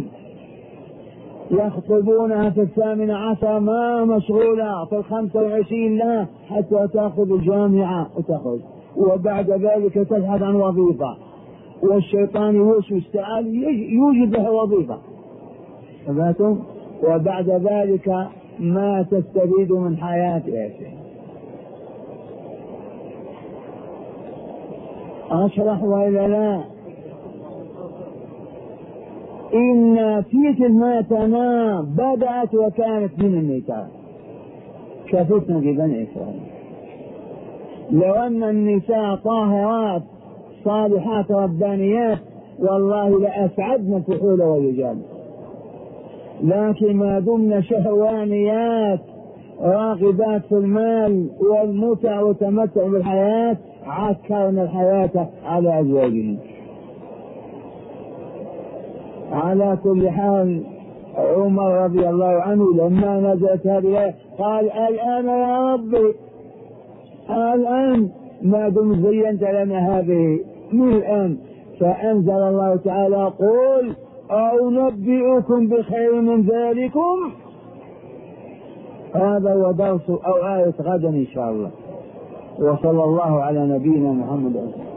Speaker 1: يخطبونها في الثامن عشر ما مشغولة، في الخمسة وعشرين لا، حتى تأخذ الجامعة وتخرج، وبعد ذلك تبحث عن وظيفة، والشيطان يوسوس تعال يوجد لها وظيفة. انتبهتم؟ وبعد ذلك ما تستفيد من حياتها. أشرح وإلا لا؟ إن فتنتنا بدأت وكانت من النساء كفتنة بني إسرائيل. لو أن النساء طاهرات صالحات ربانيات والله لأسعدنا الفحول والرجال، لكن ما دمنا شهوانيات راغبات في المال والمتع وتمتع بالحياة عكرنا الحياة على أزواجنا. على كل حال عمر رضي الله عنه لما نزلت هذه الآية قال الآن يا ربي الآن ما دمت زينت لنا هذه من الآن. فأنزل الله تعالى قل أنبئكم بخير من ذلكم. هذا هو درس أو آية غدا إن شاء الله. وصلى الله على نبينا محمد.